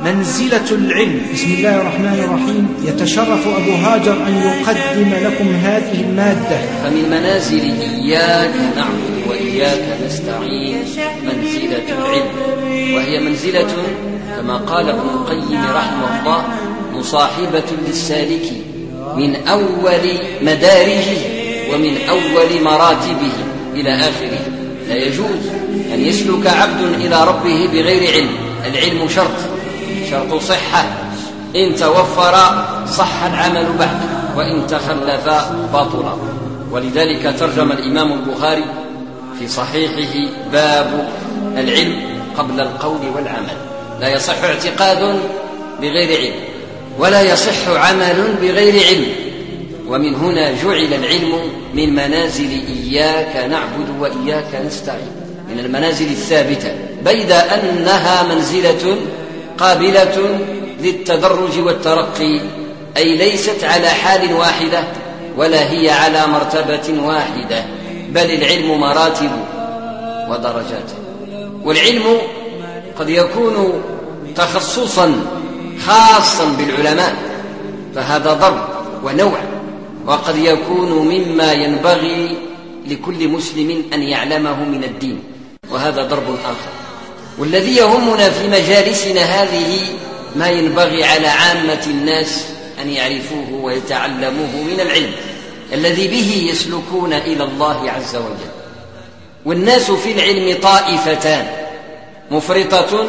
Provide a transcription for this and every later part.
منزلة العلم. بسم الله الرحمن الرحيم. يتشرف أبو هاجر أن يقدم لكم هذه المادة. فمن منازل إياك نعبد وإياك نستعين منزلة العلم، وهي منزلة كما قال ابن القيم رحمه الله مصاحبة للسالك من أول مدارجه ومن أول مراتبه إلى آخره. لا يجوز أن يسلك عبد إلى ربه بغير علم. العلم شرط صحة، إن توفر صح العمل بعد، وإن تخلف باطلا. ولذلك ترجم الإمام البخاري في صحيحه باب العلم قبل القول والعمل. لا يصح اعتقاد بغير علم، ولا يصح عمل بغير علم. ومن هنا جعل العلم من منازل إياك نعبد وإياك نستعين، من المنازل الثابتة، بيد أنها منزلة قابلة للتدرج والترقي، أي ليست على حال واحدة ولا هي على مرتبة واحدة، بل العلم مراتب ودرجات. والعلم قد يكون تخصصا خاصا بالعلماء، فهذا ضرب ونوع، وقد يكون مما ينبغي لكل مسلم أن يعلمه من الدين، وهذا ضرب آخر. والذي يهمنا في مجالسنا هذه ما ينبغي على عامة الناس أن يعرفوه ويتعلموه من العلم الذي به يسلكون إلى الله عز وجل. والناس في العلم طائفتان، مفرطة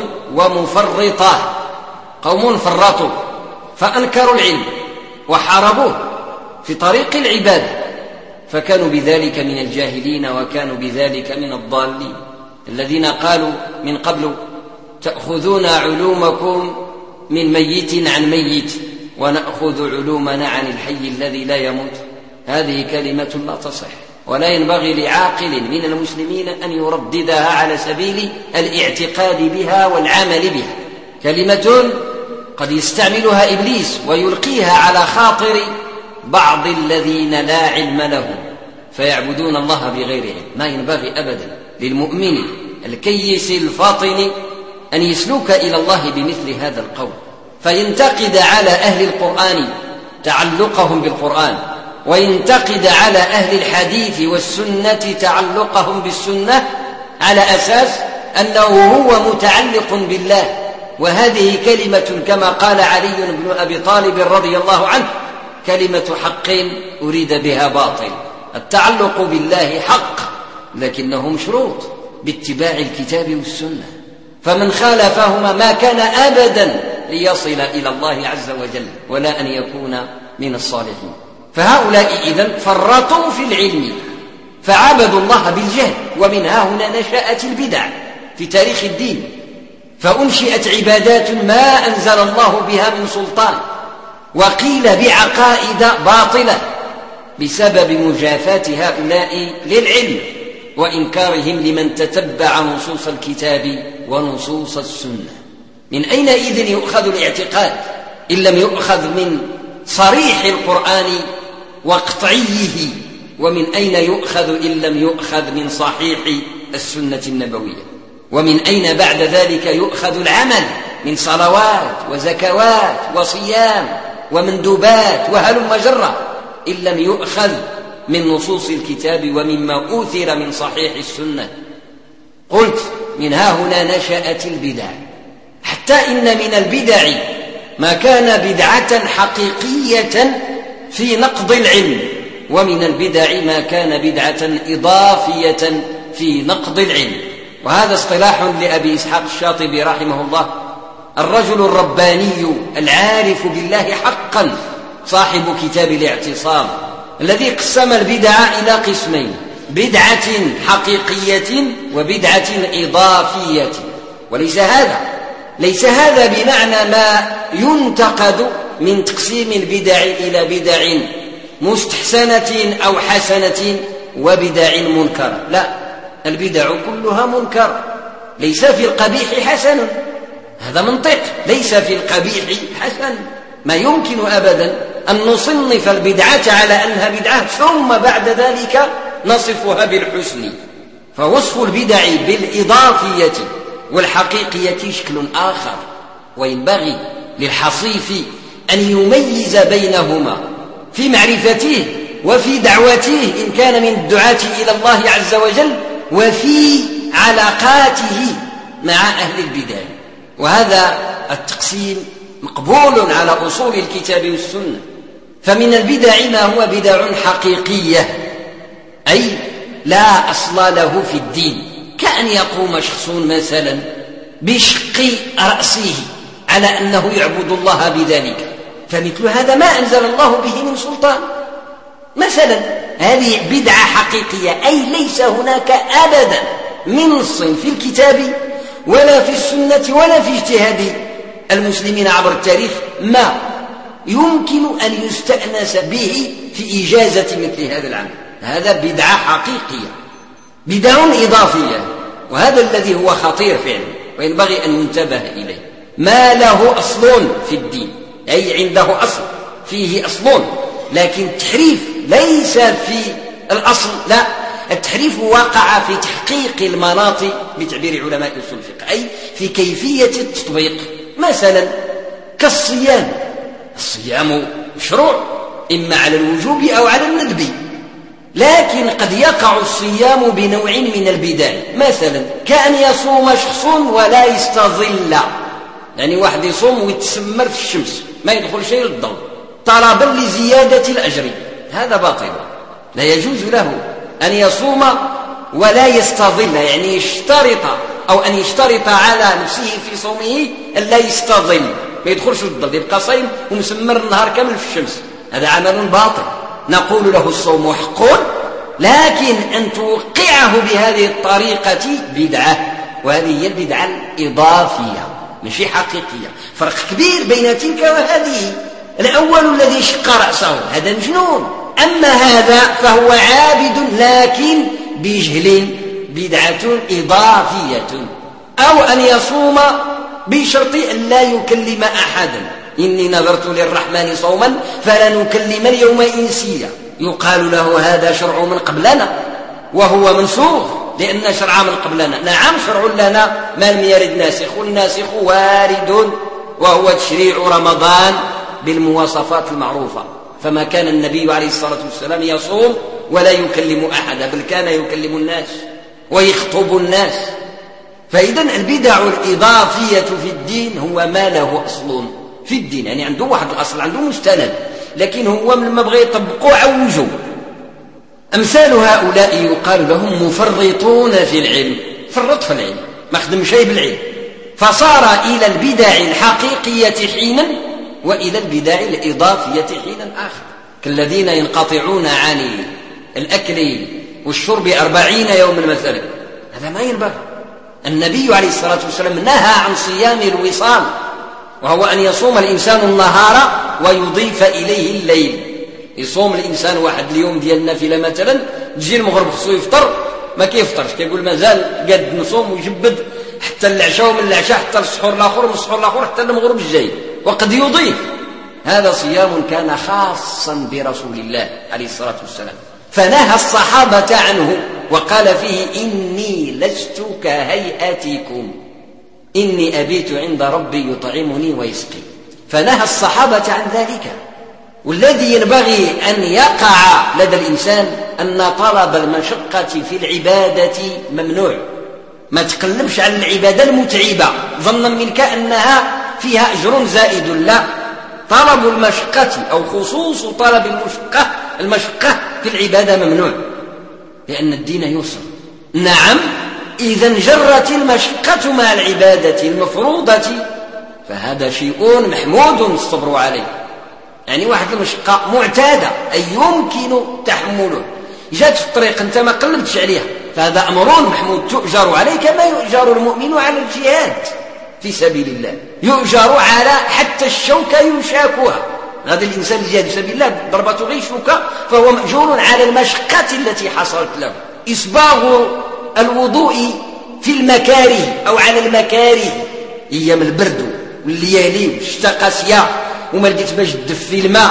ومفرطة. قوم فرطوا فأنكروا العلم وحاربوه في طريق العبادة، فكانوا بذلك من الجاهلين وكانوا بذلك من الضالين، الذين قالوا من قبل تأخذون علومكم من ميت عن ميت ونأخذ علومنا عن الحي الذي لا يموت. هذه كلمة لا تصح، ولا ينبغي لعاقل من المسلمين أن يرددها على سبيل الاعتقاد بها والعمل بها. كلمة قد يستعملها إبليس ويلقيها على خاطر بعض الذين لا علم لهم فيعبدون الله بغير علم. ما ينبغي أبدا للمؤمن الكيس الفاطن أن يسلك إلى الله بمثل هذا القول، فينتقد على أهل القرآن تعلقهم بالقرآن، وينتقد على أهل الحديث والسنة تعلقهم بالسنة على أساس أنه هو متعلق بالله. وهذه كلمة كما قال علي بن أبي طالب رضي الله عنه كلمة حق أريد بها باطل. التعلق بالله حق، لكنه مشروط باتباع الكتاب والسنة، فمن خالفهما ما كان أبدا ليصل إلى الله عز وجل ولا أن يكون من الصالحين. فهؤلاء إذن فرطوا في العلم فعبدوا الله بالجهل، ومنها هنا نشأت البدع في تاريخ الدين، فأنشئت عبادات ما أنزل الله بها من سلطان، وقيل بعقائد باطلة بسبب مجافاة هؤلاء للعلم وإنكارهم لمن تتبع نصوص الكتاب ونصوص السنة. من أين إذن يؤخذ الاعتقاد إن لم يؤخذ من صريح القرآن وقطعيه؟ ومن أين يؤخذ إن لم يؤخذ من صحيح السنة النبوية؟ ومن أين بعد ذلك يؤخذ العمل من صلوات وزكوات وصيام ومندوبات وهلم جرة إن لم يؤخذ من نصوص الكتاب ومما أوثر من صحيح السنة؟ قلت من ها هنا نشأت البدع، حتى إن من البدع ما كان بدعة حقيقية في نقض العلم، ومن البدع ما كان بدعة إضافية في نقض العلم. وهذا اصطلاح لأبي إسحاق الشاطبي رحمه الله، الرجل الرباني العارف بالله حقا صاحب كتاب الاعتصام، الذي قسم البدع إلى قسمين: بدعة حقيقية وبدعة إضافية. ليس هذا بمعنى ما ينتقد من تقسيم البدع إلى بدع مستحسنة أو حسنة وبدع منكرة، لا، البدع كلها منكر. ليس في القبيح حسن، هذا منطق، ليس في القبيح حسن. ما يمكن أبدا أن نصنف البدعة على أنها بدعة ثم بعد ذلك نصفها بالحسن. فوصف البدع بالإضافية والحقيقية شكل آخر، وينبغي للحصيف أن يميز بينهما في معرفته وفي دعوته إن كان من الدعاة إلى الله عز وجل، وفي علاقاته مع أهل البدع. وهذا التقسيم مقبول على أصول الكتاب والسنة. فمن البدع ما هو بدع حقيقية، أي لا أصل له في الدين، كأن يقوم شخص مثلا بشق رأسه على أنه يعبد الله بذلك، فمثل هذا ما أنزل الله به من سلطان مثلا. هذه بدعة حقيقية، أي ليس هناك أبدا من نص في الكتاب ولا في السنة ولا في اجتهاد المسلمين عبر التاريخ ما يمكن أن يستأنس به في إجازة مثل هذا العمل. هذا بدعة حقيقية، بدع إضافية، وهذا الذي هو خطير فعلا وينبغي أن ينتبه إليه. ما له أصل في الدين، أي عنده أصل فيه أصل، لكن التحريف ليس في الأصل، لا، التحريف وقع في تحقيق المناط بتعبير علماء أصول الفقه، أي في كيفية التطبيق. مثلا كالصيام، الصيام مشروع إما على الوجوب أو على الندب، لكن قد يقع الصيام بنوع من البدع، مثلا كأن يصوم شخص ولا يستظل، يعني واحد يصوم ويتسمر في الشمس ما يدخل شيء للضوء طلبا لزيادة الأجر، هذا باطل، لا يجوز له أن يصوم ولا يستظل، يعني يشترط أو أن يشترط على نفسه في صومه أن لا يستظل، ما يدخلش للظل، يبقى صيم ومسمر النهار كامل في الشمس، هذا عمل باطل. نقول له الصوم حق، لكن أن توقعه بهذه الطريقة بدعة، وهذه هي البدعة الإضافية مش حقيقية. فرق كبير بين تلك وهذه. الأول الذي شق رأسه هذا مجنون، أما هذا فهو عابد لكن بجهل، بدعة إضافية. أو أن يصوم بشرط أن لا يكلم أحدا، إني نذرت للرحمن صوما فلا نكلم اليوم إنسيا، يقال له هذا شرع من قبلنا وهو منسوخ لأن شرع من قبلنا. نعم شرع لنا ما لم يرد ناسخ، والناسخ وارد وهو تشريع رمضان بالمواصفات المعروفة. فما كان النبي عليه الصلاة والسلام يصوم ولا يكلم أحدا، بل كان يكلم الناس ويخطب الناس. فإذا البدع الإضافية في الدين هو ما له أصل في الدين، يعني عنده واحد الأصل، عنده مستند، لكن هو من ما بغى يطبقوه عوجوا. أمثال هؤلاء يقال لهم مفرطون في العلم، فرط في العلم، ما خدم شيء بالعلم، فصار إلى البدع الحقيقية حينا وإلى البدع الإضافية حينا آخر، كالذين ينقطعون عن الأكل والشرب 40 يوما مثلا، هذا ما ينبغي. النبي عليه الصلاة والسلام نهى عن صيام الوصال، وهو أن يصوم الإنسان النهار ويضيف إليه الليل. يصوم الإنسان واحد اليوم ديال النافلة مثلا، تجي المغرب خصو يفطر ما كيفطرش، كيقول مازال قد نصوم ويجبد حتى العشاء، ومن العشاء حتى السحور الآخر، ومن السحور الآخر حتى المغرب الجاي، وقد يضيف. هذا صيام كان خاصا برسول الله عليه الصلاة والسلام، فنهى الصحابة عنه وقال فيه إني لست كهيئتكم إني أبيت عند ربي يطعمني ويسقي، فنهى الصحابة عن ذلك. والذي ينبغي أن يقع لدى الإنسان أن طلب المشقة في العبادة ممنوع، ما تقلبش على العبادة المتعبة ظنا منك أنها فيها أجر زائد، لا، طلب المشقة أو خصوص طلب المشقة في العبادة ممنوع، لأن الدين يسر. نعم إذا جرت المشقة مع العبادة المفروضة فهذا شيء محمود الصبر عليه، يعني واحد المشقة معتادة أي يمكن تحمله، جات في الطريق أنت ما قلبتش عليها، فهذا أمر محمود تؤجر عليه، كما يؤجر المؤمن على الجهاد في سبيل الله، يؤجر على حتى الشوكة يشاكها. هذا الإنسان الجهاد في سبيل الله ضربته غير شوكة فهو مأجور على المشقة التي حصلت له. إسباغ الوضوء في المكاره أو على المكاره، أيام البرد والليالي والشتاء قاسية وما لقيت باش تدفي الماء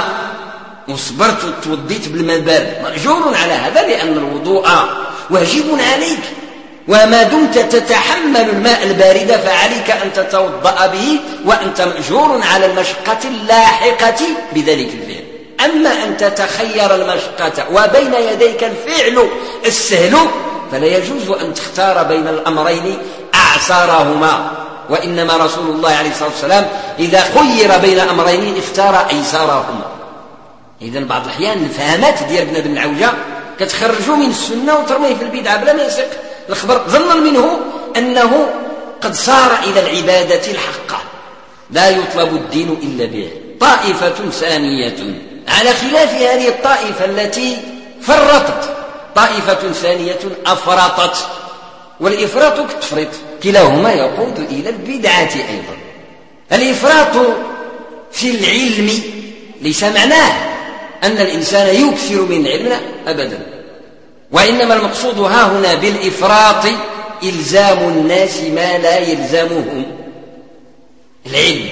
وصبرت وتوضيت بالماء البارد، مأجور على هذا، لأن الوضوء واجب عليك، وما دمت تتحمل الماء البارد فعليك أن تتوضأ به، وأنت مأجور على المشقة اللاحقة بذلك الفعل. أما أن تتخير المشقة وبين يديك الفعل السهل فلا يجوز أن تختار بين الأمرين أعسرهما، وإنما رسول الله عليه الصلاة والسلام إذا خير بين أمرين اختار أيسرهما. إذن بعض الأحيان الفهمات ديال ابن العوجة كتخرجوا من السنة وترميه في البدعة بلا ما يسق الخبر، ظنا منه أنه قد صار إلى العبادة الحقة لا يطلب الدين إلا به. طائفة ثانية على خلاف هذه الطائفة التي فرطت، طائفة ثانية أفرطت، والإفراط كالتفريط كلاهما يقود إلى البدعة أيضا. الإفراط في العلم ليس معناه أن الإنسان يكثر من العلم أبدا، وإنما المقصود ها هنا بالإفراط إلزام الناس ما لا يلزمهم العلم.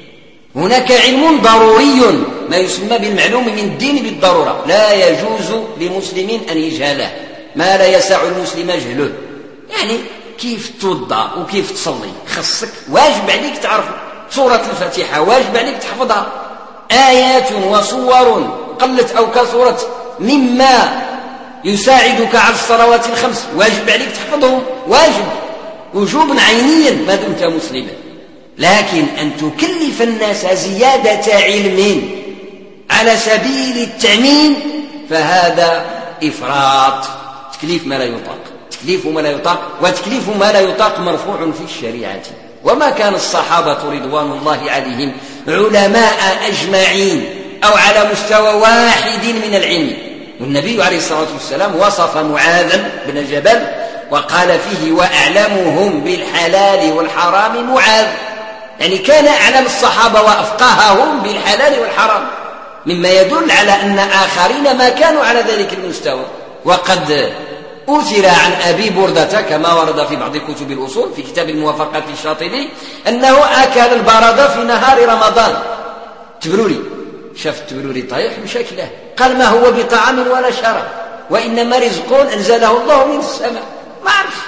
هناك علم ضروري ما يسمى بالمعلوم من الدين بالضرورة، لا يجوز لمسلم أن يجهله ما لا يسع المسلم جهله. يعني كيف توضأ وكيف تصلي خصك، واجب عليك تعرف سورة الفاتحة، واجب عليك تحفظها، آيات وصور قلت أو كثرت مما يساعدك على الصلوات الخمس واجب عليك تحفظهم، واجب وجوبا عينيا ما دمت مسلما. لكن أن تكلف الناس زيادة علم على سبيل التعميم فهذا إفراط، تكليف ما لا يطاق، تكليف ما لا يطاق، وتكليف ما لا يطاق مرفوع في الشريعة. وما كان الصحابة رضوان الله عليهم علماء أجمعين أو على مستوى واحد من العلم. والنبي عليه الصلاة والسلام وصف معاذا بن جبل وقال فيه وأعلمهم بالحلال والحرام معاذ، يعني كان أعلم الصحابة وأفقههم بالحلال والحرام، مما يدل على أن آخرين ما كانوا على ذلك المستوى. وقد أثر عن أبي بردة كما ورد في بعض كتب الأصول في كتاب الموافقات الشاطبي أنه أكل البرد في نهار رمضان. تبروري شاف التبروري طايح مشاكله، قال ما هو بطعام ولا شراب وإنما رزق أنزله الله من السماء، ما عرف.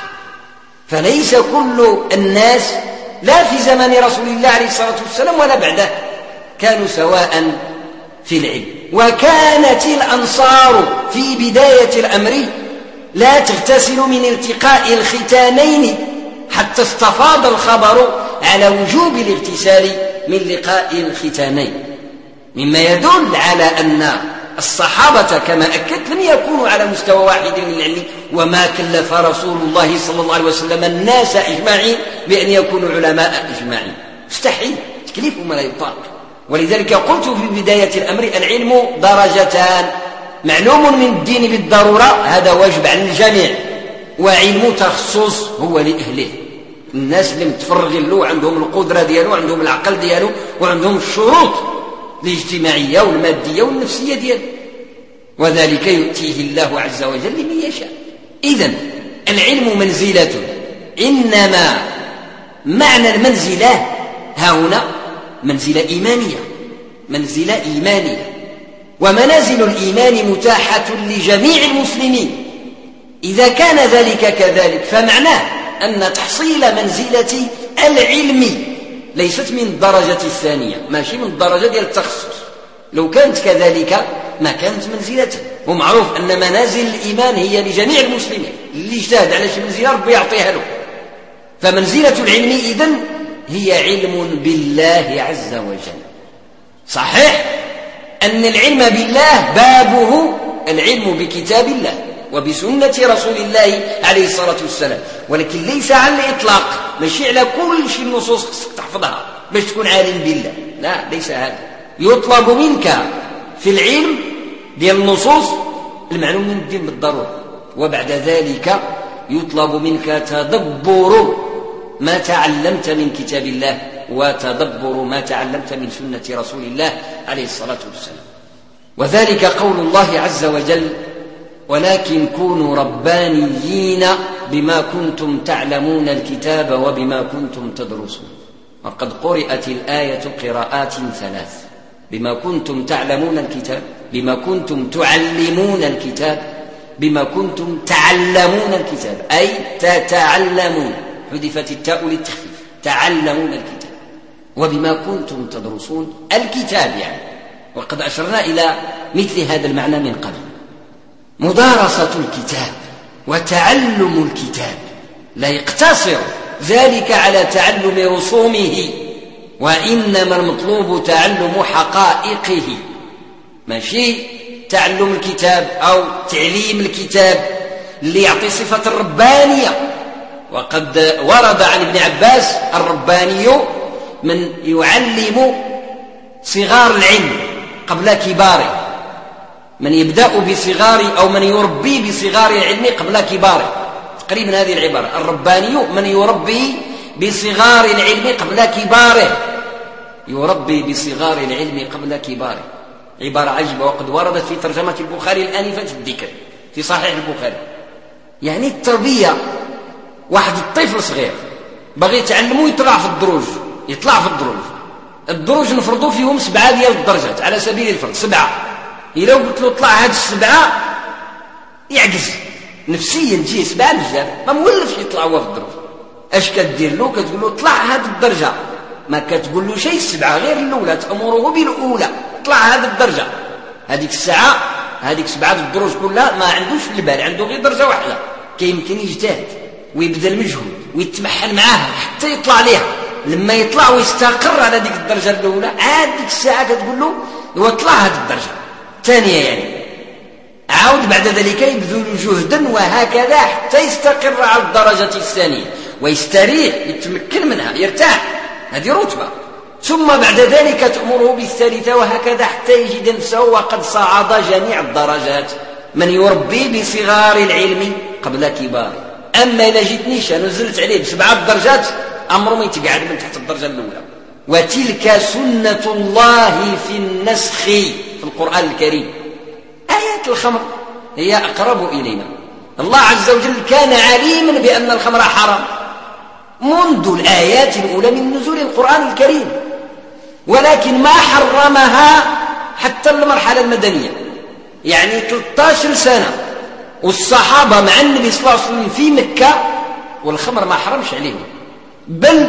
فليس كل الناس لا في زمن رسول الله عليه الصلاة والسلام ولا بعده كانوا سواء في العلم. وكانت الأنصار في بداية الأمر لا تغتسل من التقاء الختانين حتى استفاض الخبر على وجوب الاغتسال من لقاء الختانين، مما يدل على أن الصحابة كما أكدت لم يكونوا على مستوى واحد من العلم، وما كلف رسول الله صلى الله عليه وسلم الناس أجمعين بأن يكونوا علماء أجمعين، مستحيل، تكليف ما لا يطاق. ولذلك قلت في بداية الأمر العلم درجتان، معلوم من الدين بالضرورة هذا واجب على الجميع، وعلم تخصص هو لأهله، الناس اللي متفرغ له عندهم القدرة ديالو، عندهم العقل ديالو، وعندهم الشروط الاجتماعية والمادية والنفسية ديالو، وذلك يؤتيه الله عز وجل لمن يشاء. إذن العلم منزلة، إنما معنى المنزلة ها هنا منزلة إيمانية، منزلة إيمانية، ومنازل الإيمان متاحة لجميع المسلمين. إذا كان ذلك كذلك فمعناه أن تحصيل منزلة العلم ليست من الدرجة الثانية، ماشي من الدرجة ديال التخصص، لو كانت كذلك ما كانت منزلته. ومعروف أن منازل الإيمان هي لجميع المسلمين، اللي اجتهد على شي منزلة ربي يعطيها له. فمنزلة العلم إذن هي علم بالله عز وجل. صحيح أن العلم بالله بابه العلم بكتاب الله وبسنة رسول الله عليه الصلاة والسلام، ولكن ليس على الإطلاق، ماشي على كل شيء النصوص خصك تحفظها باش تكون عالم بالله، لا، ليس هذا. يطلب منك في العلم ديال النصوص المعلوم من الدين بالضرورة، وبعد ذلك يطلب منك تدبر ما تعلمت من كتاب الله وتدبر ما تعلمت من سنة رسول الله عليه الصلاة والسلام. وذلك قول الله عز وجل ولكن كونوا ربانيين بما كنتم تعلمون الكتاب وبما كنتم تدرسون. وقد قرأت الآية قراءات ثلاث: بما كنتم تعلمون الكتاب، بما كنتم تعلمون الكتاب، بما كنتم تعلمون الكتاب، أي تتعلمون، حذفت التاء للتخفيف، تعلمون الكتاب، وبما كنتم تدرسون الكتاب يعني. وقد أشرنا إلى مثل هذا المعنى من قبل. مدارسة الكتاب وتعلم الكتاب لا يقتصر ذلك على تعلم رسومه، وإنما المطلوب تعلم حقائقه، ماشي تعلم الكتاب أو تعليم الكتاب اللي يعطي صفة الربانية. وقد ورد عن ابن عباس الرباني من يعلم صغار العلم قبل كباره، من يبدأ بصغار أو من يربي بصغار العلم قبل كباره، تقريبا هذه العبارة، الرباني من يربي بصغار العلم قبل كباره، يربي بصغار العلم قبل كباره، عبارة عجيبة وقد وردت في ترجمة البخاري الآنفة الذكر في صحيح البخاري. يعني التربية، واحد الطفل صغير بغي يتعلمه يطلع في الدروج، الدروج نفرضوا فيهم 7 ديال الدرجات على سبيل الفرض، 7. إلا قلت له طلع هاد 7 يعجز نفسيا، تجي 7 بزاف، ما مولفش يطلع هو في الدروج. اش كدير له؟ كتقول له طلع هاد الدرجة، ما كتقول له شيء 7، غير الأولى، تأمره بالأولى، طلع هاد الدرجة. هذيك الساعة هذيك 7 الدروج كلها ما عندوش في البال، عنده غير درجة واحدة، كيمكن يجتهد ويبذل مجهود ويتمحن معاها حتى يطلع ليها. لما يطلع ويستقر على ديك الدرجة الأولى، عاد ديك الساعة كتقول له هو طلع هاد الدرجة الثانية، يعني عاود بعد ذلك يبذل جهدا وهكذا حتى يستقر على الدرجة الثانية ويستريح، يتمكن منها، يرتاح، هذه رتبة. ثم بعد ذلك تأمره بالثالثة وهكذا حتى يجد نفسه وقد صعد جميع الدرجات. من يربي بصغار العلم قبل كباره. أما إذا جيتنيش نزلت عليه ب7 درجات أمره ما يتقعد من تحت الدرجة الأولى. وتلك سنة الله في النسخ في القرآن الكريم. آيات الخمر هي أقرب إلينا. الله عز وجل كان عليما بأن الخمر حرام منذ الآيات الأولى من نزول القرآن الكريم، ولكن ما حرمها حتى المرحلة المدنية، يعني 13 سنة والصحابة مع النبي صلى الله عليه وسلم في مكة والخمر ما حرمش عليهم، بل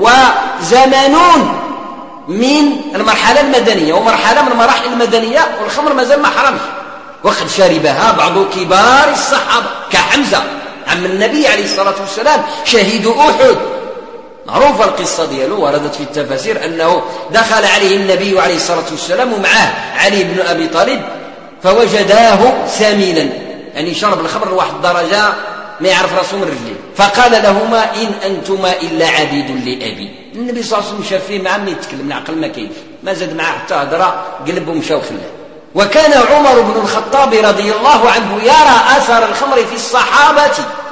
وزمانون من المرحلة المدنية ومرحلة من المراحل المدنية والخمر ما زال ما حرمش، وقد شربها بعض كبار الصحابة كحمزة عم النبي عليه الصلاة والسلام شهيد أحد، معروفة القصة ديالو، وردت في التفاسير أنه دخل عليه النبي عليه الصلاة والسلام ومعه علي بن أبي طالب فوجداه سمينا، يعني شرب الخمر لواحد درجة ما يعرف راسه من رجليه، فقال لهما إن أنتما إلا عبيد لأبي. النبي صلى الله عليه وسلم شاف فيه مع من يتكلم العقل ما كيف، ما زاد معه حتى هدرة قلبه مشى وخلاه. وكان عمر بن الخطاب رضي الله عنه يرى أثر الخمر في الصحابة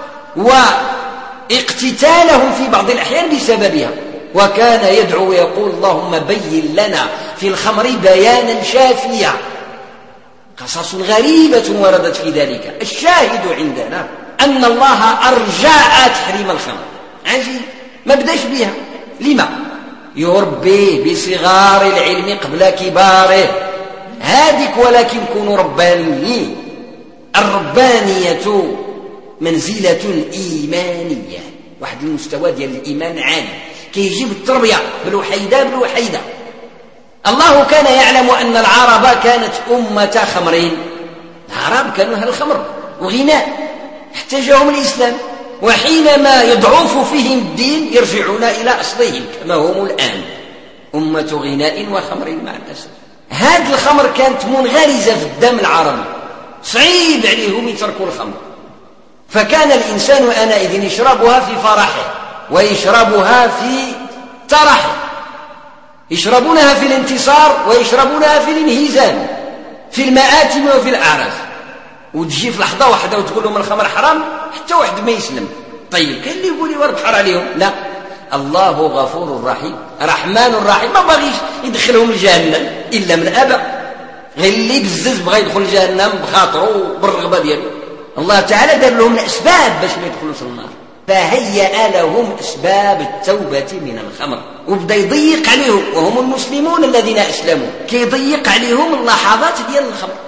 واقتتالهم في بعض الأحيان بسببها، وكان يدعو ويقول اللهم بين لنا في الخمر بيانا شافيا. قصص غريبة وردت في ذلك. الشاهد عندنا أن الله أرجع تحريم الخمر، عجيب ما بداش بها. لما؟ يربيه بصغار العلم قبل كباره، هادك ولكن كونوا ربانيين. الربانية منزلة إيمانية، واحد المستوى ديال الإيمان عالي كيجيب التربية بالوحيدة. الله كان يعلم أن العرب كانت أمة خمرين، العرب كانوا أهل الخمر وغناء، احتاجهم الإسلام، وحينما يضعف فيهم الدين يرجعون إلى أصلهم كما هم الآن، أمة غناء وخمر مع الأسف. هذه الخمر كانت منغرزة في الدم العربي، صعيب عليهم يتركوا الخمر، فكان الإنسان آنئذ يشربها في فرحه ويشربها في ترحه، يشربونها في الانتصار ويشربونها في الانهزام، في المآتم وفي الأعراس. وتجي في لحظة واحدة وتقول لهم الخمر حرام حتى واحد ما يسلم. طيب كان اللي يقول يورد بحر عليهم؟ لا، الله غفور رحيم رحمن رحيم، ما بغيش يدخلهم الجهنم إلا من أبى، غير اللي بزز بغى يدخل الجهنم بخاطره بالرغبة ديالو. الله تعالى دار لهم الأسباب باش ما يدخلوش النار، فهيأ لهم أسباب التوبة من الخمر، وبدأ يضيق عليهم، وهم المسلمون الذين أسلموا كيضيق عليهم اللحظات ديال الخمر.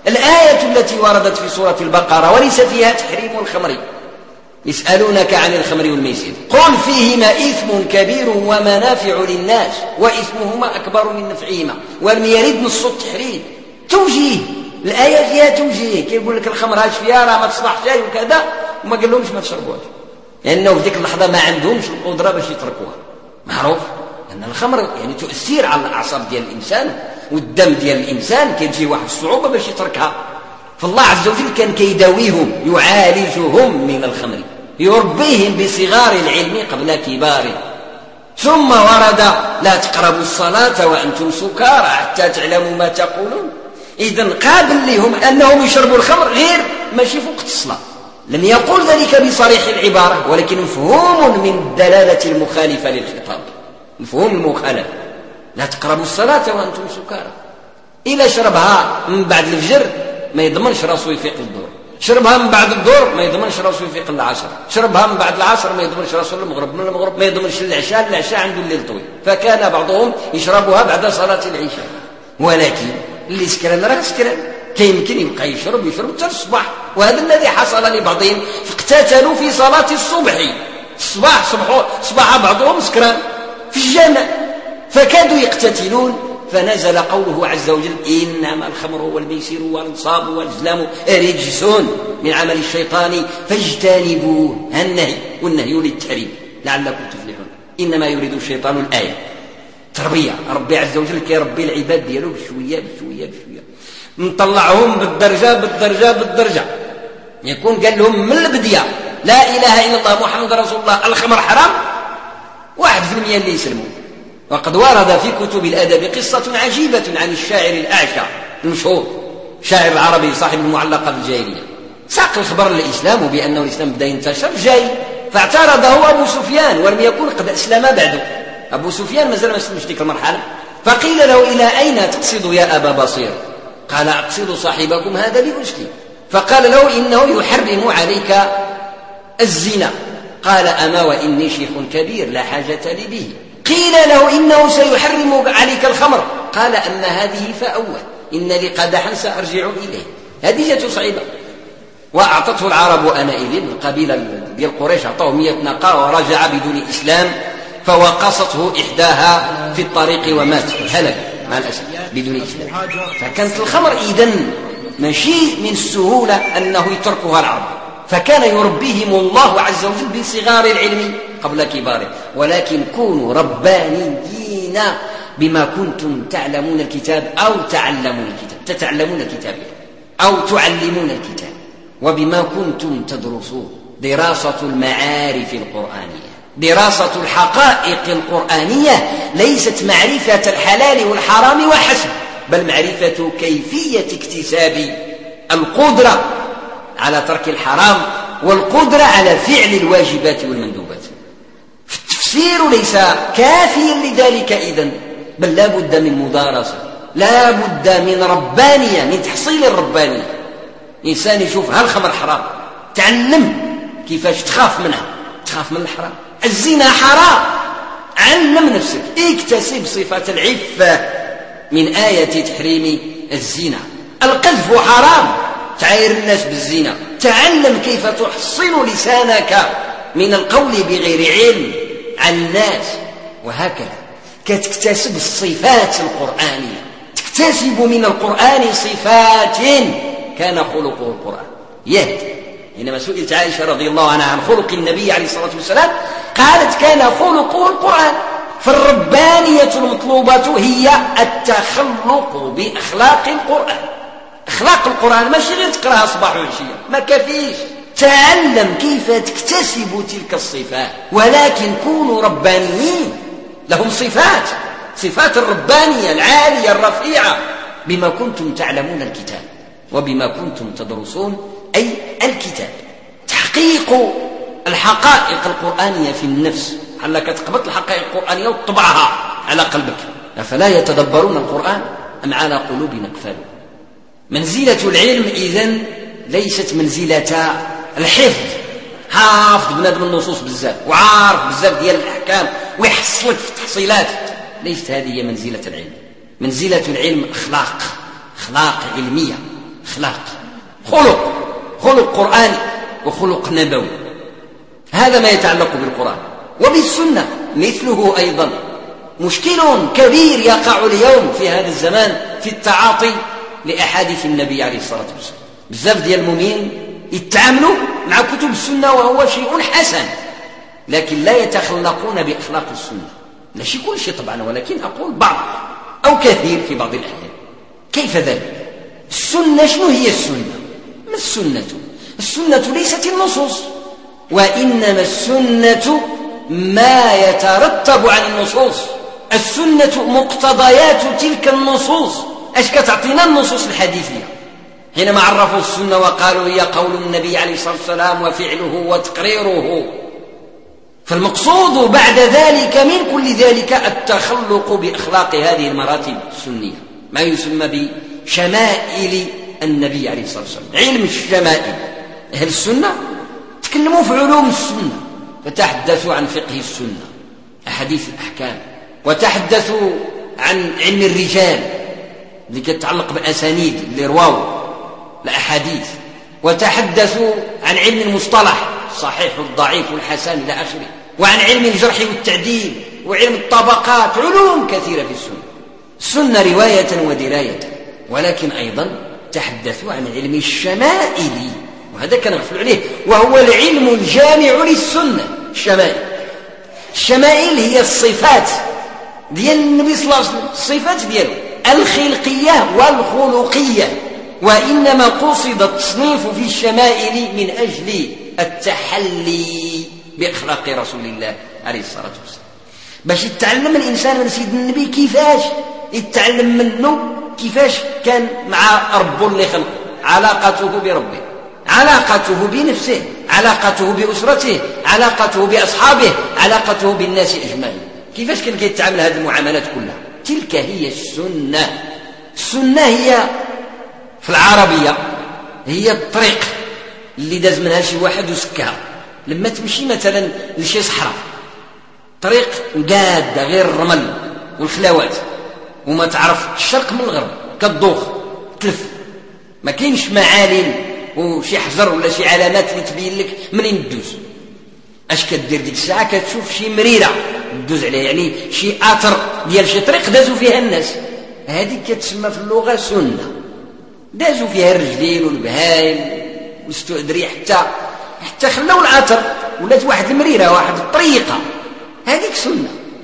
الآية التي وردت في سورة البقرة وليس فيها تحريم الخمر. يسألونك عن الخمر والميسر قل فيهما إثم كبير ومنافع للناس وإثمهما أكبر من نفعهما ولم يرد نص التحريم. توجيه الآية فيها توجيه، كيقول لك الخمر هاش فيها راه ما تصلحش شيء وكذا، وما قال لهمش ما تشربوهاش، لأنه في ذيك اللحظة ما عندهمش القدرة باش يتركوها. معروف أن الخمر يعني تؤثير على الأعصاب ديال الإنسان والدم ديال الإنسان، كيجي واحد الصعوبة باش يتركها. فالله عز وجل كان كيداويهم، يعالجهم من الخمر، يربيهم بصغار العلم قبل كباره. ثم ورد لا تقربوا الصلاة وأنتم سكارى حتى تعلموا ما تقولون. إذن قابل لهم أنهم يشربوا الخمر غير ماشي في وقت الصلاة. لم يقول ذلك بصريح العبارة، ولكن مفهوم من الدلالة المخالفة للخطاب، مفهوم المخالفة. لا تقربوا الصلاة وأنتم سكارى. إذا شربها من بعد الفجر ما يضمنش راسه يفيق الظهر، شربها من بعد الظهر ما يضمنش راسه يفيق العصر، شربها من بعد العصر ما يضمنش راسه المغرب، من المغرب ما يضمنش العشاء عنده الليل طويل. فكان بعضهم يشربها بعد صلاة العشاء. ولكن اللي سكران راه سكران، كيمكن يبقى يشرب حتى الصباح. وهذا الذي حصل لبعضهم، فاقتتلوا في صلاة الصبح. صباح بعضهم سكران في الجامع فكادوا يقتتلون. فنزل قوله عز وجل إنما الخمر والميسر والانصاب والازلام رجس من عمل الشيطان فاجتنبوه. النهي والنهي للتحريم لعلكم تفلحون. إنما يريد الشيطان الآية تربية. ربي عز وجل كيربي العباد ديالو بشوية نطلعهم بالدرجة. يكون قال لهم من البداية لا إله إلا الله محمد رسول الله، الخمر حرام، 1% اللي يسلموا. وقد ورد في كتب الأدب قصة عجيبة عن الشاعر الأعشى المشهور، شاعر العربي صاحب المعلقة بالجاهلية، ساق الخبر للإسلام بأنه الإسلام بدأ ينتشر جاي، فاعترضه أبو سفيان ولم يكن قد أسلم بعده. أبو سفيان مازال ما أسلمش تلك المرحلة. فقيل له إلى أين تقصد يا أبا بصير؟ قال أقصد صاحبكم هذا لأسلم. فقال له إنه يحرم عليك الزنا. قال أما وإني شيخ كبير لا حاجة لي به. قيل له إنه سيحرم عليك الخمر. قال أما هذه فأول إن لي قدحا سأرجع إليه. هذه جاءت صعيبة. وأعطته العرب أنائذ، القبيلة ديال قريش أعطوه 100 ناقة ورجع بدون إسلام، فوقصته إحداها في الطريق ومات، هلك مع الأسف بدون إسلام. فكانت الخمر إذن ماشي من السهولة أنه يتركها العرب، فكان يربيهم الله عز وجل بصغار العلم قبل كباره. ولكن كونوا ربانيين بما كنتم تعلمون الكتاب أو تعلمون الكتاب، تتعلمون الكتاب أو تعلمون الكتاب، وبما كنتم تدرسون. دراسة المعارف القرآنية، دراسة الحقائق القرآنية ليست معرفة الحلال والحرام وحسب، بل معرفة كيفية اكتساب القدرة على ترك الحرام والقدرة على فعل الواجبات والمندوبات. التفسير ليس كافيا لذلك إذن، بل لا بد من مدارسة، لا بد من ربانية، من تحصيل الربانية. إنسان يشوف هالخمر حرام، تعلم كيفاش تخاف منها، تخاف من الحرام. الزنا حرام، علم نفسك، اكتسب صفة العفة من آية تحريم الزنا. القذف حرام، تعاير الناس بالزنا، تعلم كيف تحصن لسانك من القول بغير علم عن الناس. وهكذا كتكتسب الصفات القرآنية، تكتسب من القرآن صفات كان خلقه القرآن. يهدي. حينما سئلت عائشة رضي الله عنها عن خلق النبي عليه الصلاة والسلام قالت كان خلقه القرآن. فالربانية المطلوبة هي التخلق بأخلاق القرآن. أخلاق القرآن ماشي غير تقراها صباح وعشية، ما كفيش، تعلم كيف تكتسب تلك الصفات. ولكن كونوا ربانيين، لهم صفات الربانية العالية الرفيعة، بما كنتم تعلمون الكتاب وبما كنتم تدرسون، أي الكتاب، تحقيق الحقائق القرآنية في النفس، حلك تقبط الحقائق القرآنية وتطبعها على قلبك. أفلا يتدبرون القرآن أم على قلوب أقفالها. منزلة العلم إذن ليست منزلة الحفظ، حافظ بنادم النصوص بزاف وعارف بزاف ديال الأحكام ويحصلك في التحصيلات. ليست هذه منزلة العلم. منزلة العلم أخلاق علمية، أخلاق، خلق قرآني وخلق نبوي. هذا ما يتعلق بالقرآن. وبالسنة مثله أيضا. مشكل كبير يقع اليوم في هذا الزمان في التعاطي لأحاديث النبي عليه الصلاة والسلام. بزاف ديال المؤمنين يتعاملوا مع كتب السنة وهو شيء حسن، لكن لا يتخلقون بأخلاق السنة. لا شيء كل شيء طبعا، ولكن أقول بعض أو كثير في بعض الأحيان. كيف ذلك؟ السنة شنو هي السنة؟ ما السنة؟ السنة ليست النصوص، وإنما السنة ما يترتب عن النصوص. السنة مقتضيات تلك النصوص. اش كتعطينا النصوص الحديثية حينما عرفوا السنة وقالوا هي قول النبي عليه الصلاة والسلام وفعله وتقريره. فالمقصود بعد ذلك من كل ذلك التخلق بأخلاق هذه المراتب السنية، ما يسمى بشمائل النبي عليه الصلاة والسلام. علم الشمائل. أهل السنة تكلموا في علوم السنة، فتحدثوا عن فقه السنة، أحاديث الأحكام، وتحدثوا عن علم الرجال اللي كتعلق بالأسانيد اللي رواوا الأحاديث، وتحدثوا عن علم المصطلح الصحيح والضعيف والحسن إلى آخره، وعن علم الجرح والتعديل وعلم الطبقات. علوم كثيرة في السنة رواية ودراية. ولكن أيضا تحدثوا عن علم الشمائل، وهذا كان نغفل عليه، وهو العلم الجامع للسنة. الشمائل هي الصفات ديال النبي صلى الله عليه وسلم، الصفات دياله الخلقية والخلقية. وإنما قصد التصنيف في الشمائل من أجل التحلي بأخلاق رسول الله عليه الصلاة والسلام، باش يتعلم الإنسان من سيد النبي كيفاش يتعلم منه، كيفاش كان مع ربه اللي خلقه، علاقته بربه، علاقته بنفسه، علاقته بأسرته، علاقته بأصحابه، علاقته بالناس أجمعين، كيفاش كان يتعامل هذه المعاملات كلها. تلك هي السنة. السنة هي في العربية هي الطريق اللي داز منها شي واحد وسكها. لما تمشي مثلا لشي صحراء، طريق قادة غير الرمل والخلاوات، وما تعرف الشرق من الغرب، كالضوخ تلف، ما كاينش معالم وشي حجر ولا شي علامات اللي تبين لك منين تدوز. اش كدير ديك الساعة؟ كتشوف شي مريرة تدوز عليها، يعني شي اثر ديال شي طريق دازوا فيها الناس، هذه كتسمى في اللغة سنة. دازوا فيها الرجلين والبهايم والاستؤدري حتى خلاو العطر، ولات واحد المريرة، واحد الطريقة، هذيك سنة.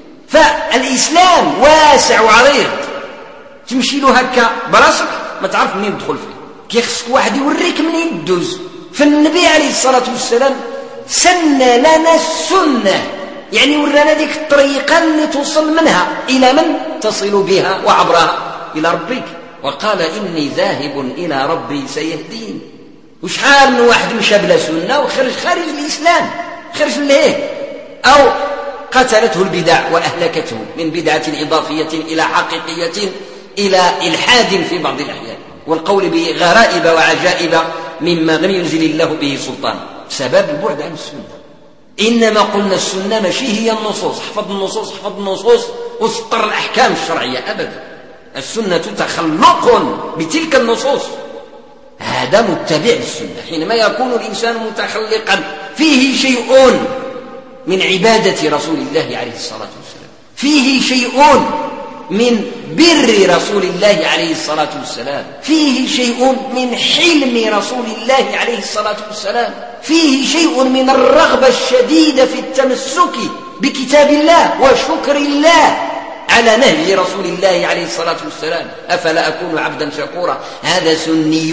فالإسلام واسع وعريض، تمشي له هكا براسك ما تعرف منين تدخل فيه، كيخصك واحد يوريك منين تدوز. فالنبي عليه الصلاة والسلام سن لنا السنة، يعني ورانا ديك الطريقة اللي توصل منها إلى من تصل بها وعبرها إلى ربك. وقال إني ذاهب إلى ربي سيهدين. وشحال من واحد مشى بلا سنة وخرج خارج الإسلام، خرج ليه، أو قتلته البدع وأهلكته من بدعة إضافية إلى حقيقية إلى إلحاد في بعض الأحيان، والقول بغرائب وعجائب مما لم ينزل الله به سلطان بسبب البعد عن السنة. إنما قلنا السنة ماشي هي النصوص، حفظ النصوص وسطر الأحكام الشرعية، أبدا. السنة تخلق بتلك النصوص، هذا متبع للسنة. حينما يكون الإنسان متخلقا فيه شيء من عبادة رسول الله عليه الصلاة والسلام، فيه شيء من بر رسول الله عليه الصلاة والسلام، فيه شيء من حلم رسول الله عليه الصلاة والسلام، فيه شيء من الرغبة الشديدة في التمسك بكتاب الله وشكر الله على نهج رسول الله عليه الصلاة والسلام. أفلا أكون عبدا شكورا. هذا سني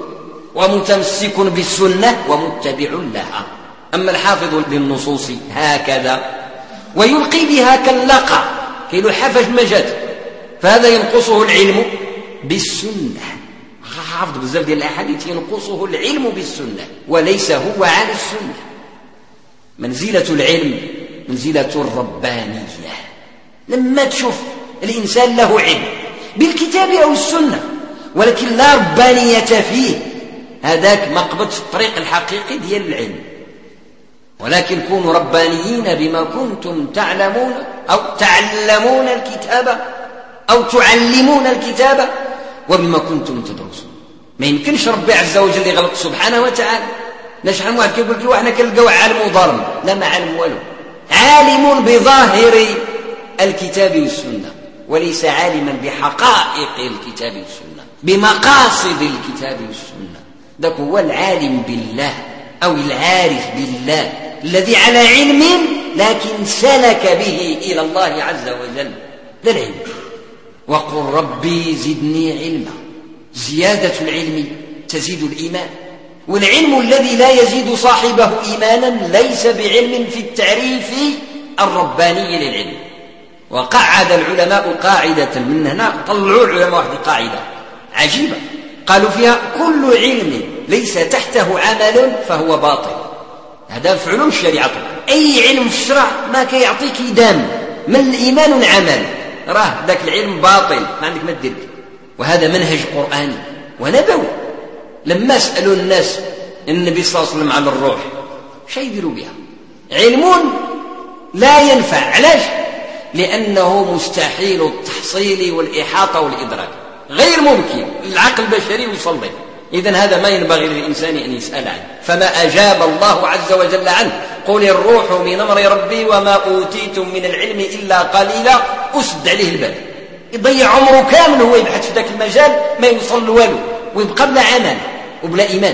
ومتمسك بالسنة ومتبع لها. أما الحافظ للنصوص هكذا ويلقي بها كاللقى كيلو حفج مجد، فهذا ينقصه العلم بالسنة. حافظ بزاف ديال الأحاديث ينقصه العلم بالسنة وليس هو على السنة. منزلة العلم منزلة الربانية. لما تشوف الإنسان له علم بالكتاب أو السنة ولكن لا ربانية فيه، هذاك ما قبضش الطريق الحقيقي ديال العلم. ولكن كونوا ربانيين بما كنتم تعلمون أو تعلمون الكتاب أو تعلمون الكتاب وبما كنتم تدرسون. ما يمكنش ربي عز وجل يغلط سبحانه وتعالى. شحال من واحد كيقول لك واحنا كنلقاو عالم وظالم، لا ما عالم والو، عالم بظاهر الكتاب والسنة وليس عالما بحقائق الكتاب والسنة، بمقاصد الكتاب والسنة. ذاك هو العالم بالله أو العارف بالله الذي على علم لكن سلك به إلى الله عز وجل. ذا العلم. وقل ربي زدني علما. زيادة العلم تزيد الإيمان، والعلم الذي لا يزيد صاحبه إيمانا ليس بعلم في التعريف الرباني للعلم. وقعد العلماء قاعدة من هنا، طلعوا العلماء واحد قاعدة عجيبة قالوا فيها كل علم ليس تحته عمل فهو باطل. هذا في علوم الشريعة. أي علم في الشرع ما كيعطيك دام من الإيمان والعمل، راه ذاك العلم باطل، ما عندك ما دير. وهذا منهج قرآني ونبوي. لما سألوا الناس النبي صلى الله عليه وسلم على الروح شو يديروا بها؟ علم لا ينفع. علاش؟ لأنه مستحيل التحصيل والإحاطة والإدراك، غير ممكن العقل البشري يوصل له. إذن هذا ما ينبغي للإنسان أن يسأل عنه. فما أجاب الله عز وجل عنه قل الروح من أمر ربي وما أوتيتم من العلم إلا قليلا، أسد عليه الباب، يضيع عمره كامل هو يبحث في ذاك المجال ما يوصل له والو، ويبقى بلا عمل وبلا إيمان.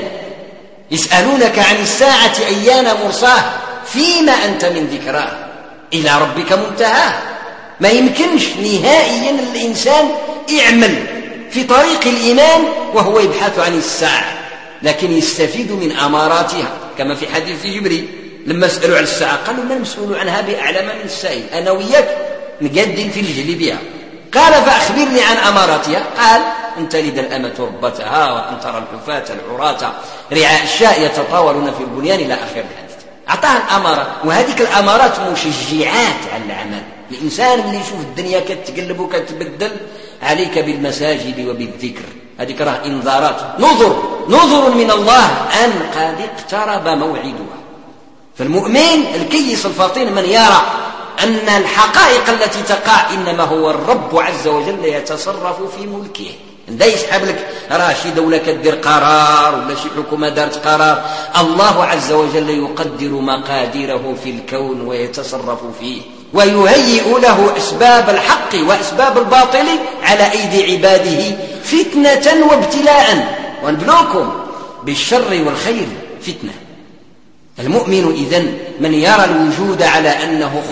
يسألونك عن الساعة أيان مرساها فيما أنت من ذكراه إلى ربك منتهاه. ما يمكنش نهائيا الإنسان يعمل في طريق الإيمان وهو يبحث عن الساعة، لكن يستفيد من أماراتها. كما في حديث جبريل لما سألوا عن الساعة قالوا ما المسؤول عنها بأعلم من السائل، أنا وياك نقدم في الجهل بها. قال فأخبرني عن أماراتها. قال أن تلد الأمة ربتها وأن ترى الحفاة العراة رعاء الشاء يتطاولون في البنيان إلى آخر الحديث. أعطاها الأمارات، وهذه الأمارات مشجعات على العمل. الإنسان اللي يشوف الدنيا كتقلب وكتبدل عليك بالمساجد وبالذكر، هذه راه إنذارات، نذر من الله أن قد اقترب موعدها. فالمؤمن الكيس الفطين من يرى أن الحقائق التي تقع إنما هو الرب عز وجل يتصرف في ملكه. دا يسحب لك راه شي دولة كدير قرار ولا شي حكومة دارت قرار، الله عز وجل يقدر مقاديره في الكون ويتصرف فيه ويهيئ له أسباب الحق وأسباب الباطل على أيدي عباده فتنة وابتلاء. ونبلوكم بالشر والخير فتنة. المؤمن إذن من يرى الوجود على أنه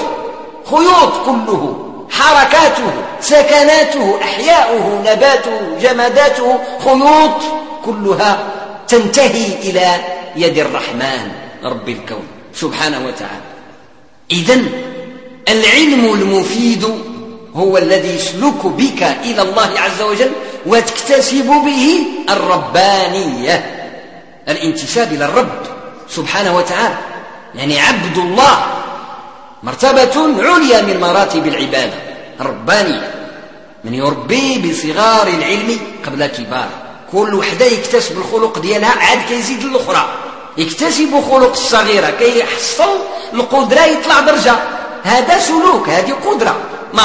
خيوط كله، حركاته سكناته أحياؤه نباته جماداته خيوط كلها تنتهي إلى يد الرحمن رب الكون سبحانه وتعالى. إذن العلم المفيد هو الذي يسلك بك إلى الله عز وجل وتكتسب به الربانية، الانتساب إلى الرب سبحانه وتعالى. يعني عبد الله مرتبة عليا من مراتب العبادة الربانية، من يربي بصغار العلم قبل كبار. كل وحدة يكتسب الخلق ديالها عاد كيزيد الأخرى، يكتسب خلق الصغيرة كي يحصل القدرة يطلع درجة. هذا سلوك، هذه قدرة،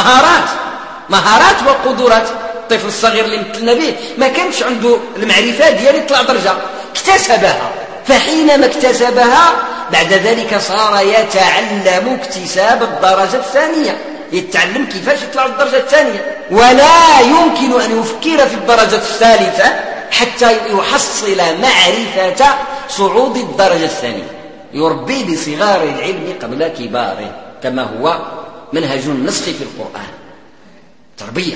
مهارات وقدرات. الطفل الصغير اللي مثلنا به ما كانش عنده المعرفة ديال يطلع درجة، اكتسبها. فحينما اكتسبها بعد ذلك صار يتعلم اكتساب الدرجة الثانية، يتعلم كيفاش يطلع الدرجة الثانية، ولا يمكن أن يفكر في الدرجة الثالثة حتى يحصل معرفة صعود الدرجة الثانية. يربي بصغار العلم قبل كباره كما هو منهج النسخ في القرآن. تربية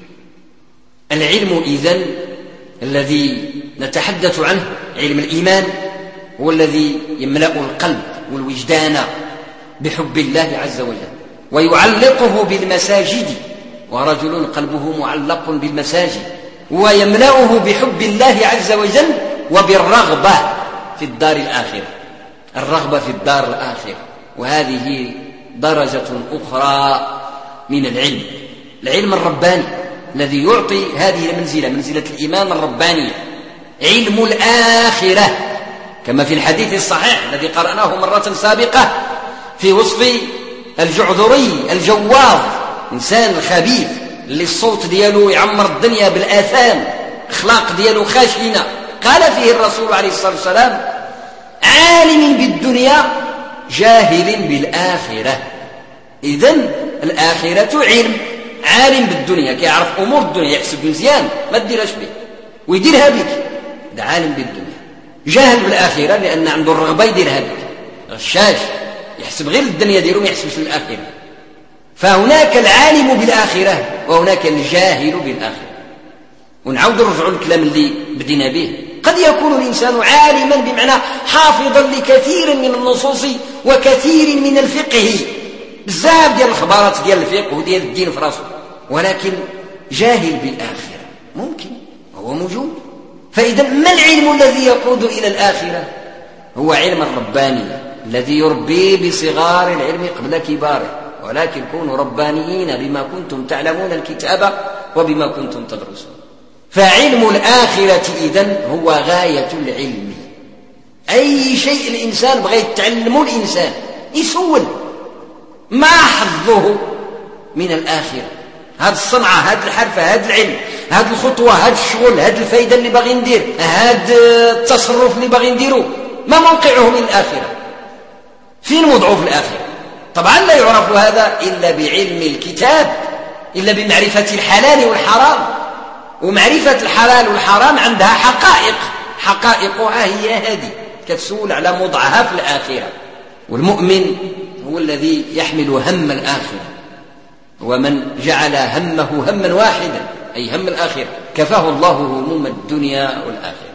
العلم إذن الذي نتحدث عنه علم الإيمان هو الذي يملأ القلب والوجدان بحب الله عز وجل ويعلقه بالمساجد، ورجل قلبه معلق بالمساجد، ويملأه بحب الله عز وجل وبالرغبة في الدار الآخرة، الرغبة في الدار الآخرة. وهذه درجة أخرى من العلم الرباني الذي يعطي هذه المنزلة، منزلة الإيمان الربانية، علم الآخرة، كما في الحديث الصحيح الذي قرأناه مرة سابقة في وصف الجعذري الجواظ، إنسان خبيث اللي الصوت دياله يعمر الدنيا بالآثام، الأخلاق ديالو خاشنة. قال فيه الرسول عليه الصلاة والسلام: عالم بالدنيا جاهل بالآخرة. إذن الآخرة علم. عالم بالدنيا كيعرف أمور الدنيا، يحسب مزيان ما ديرهاش به ويديرها بك، هذا عالم بالدنيا. جاهل بالآخرة لأن عنده الرغبة يديرها بك، غشاش يحسب غير الدنيا ديالو ما يحسبش الآخرة. فهناك العالم بالآخرة وهناك الجاهل بالآخرة. ونعود نرجع للكلام اللي بدينا به. قد يكون الإنسان عالما بمعنى حافظا لكثير من النصوص وكثير من الفقه، بزاف ديال الخبارات ديال الفقه وديال الدين في راسه، ولكن جاهل بالآخرة ممكن، هو موجود. فإذا ما العلم الذي يقود إلى الآخرة؟ هو علم الرباني الذي يربي بصغار العلم قبل كباره. ولكن كونوا ربانيين بما كنتم تعلمون الكتاب وبما كنتم تدرسون. فعلم الآخرة إذن هو غاية العلم. أي شيء الإنسان بغى يتعلمه الإنسان يسول ما حظه من الآخرة. هذه الصنعة، هذه الحرفة، هذا العلم، هذه الخطوة، هذا الشغل، هذه الفايدة اللي باغي ندير، هذا التصرف اللي باغي نديره، ما موقعه من الآخرة؟ فين وضعه في الآخرة؟ طبعا لا يعرف هذا إلا بعلم الكتاب، إلا بمعرفة الحلال والحرام. ومعرفة الحلال والحرام عندها حقائق، حقائقها هي هذه، كتسول على موضعها في الآخرة. والمؤمن هو الذي يحمل هم الآخرة، ومن جعل همه هما واحدا أي هم الآخرة كفاه الله هموم الدنيا والآخرة.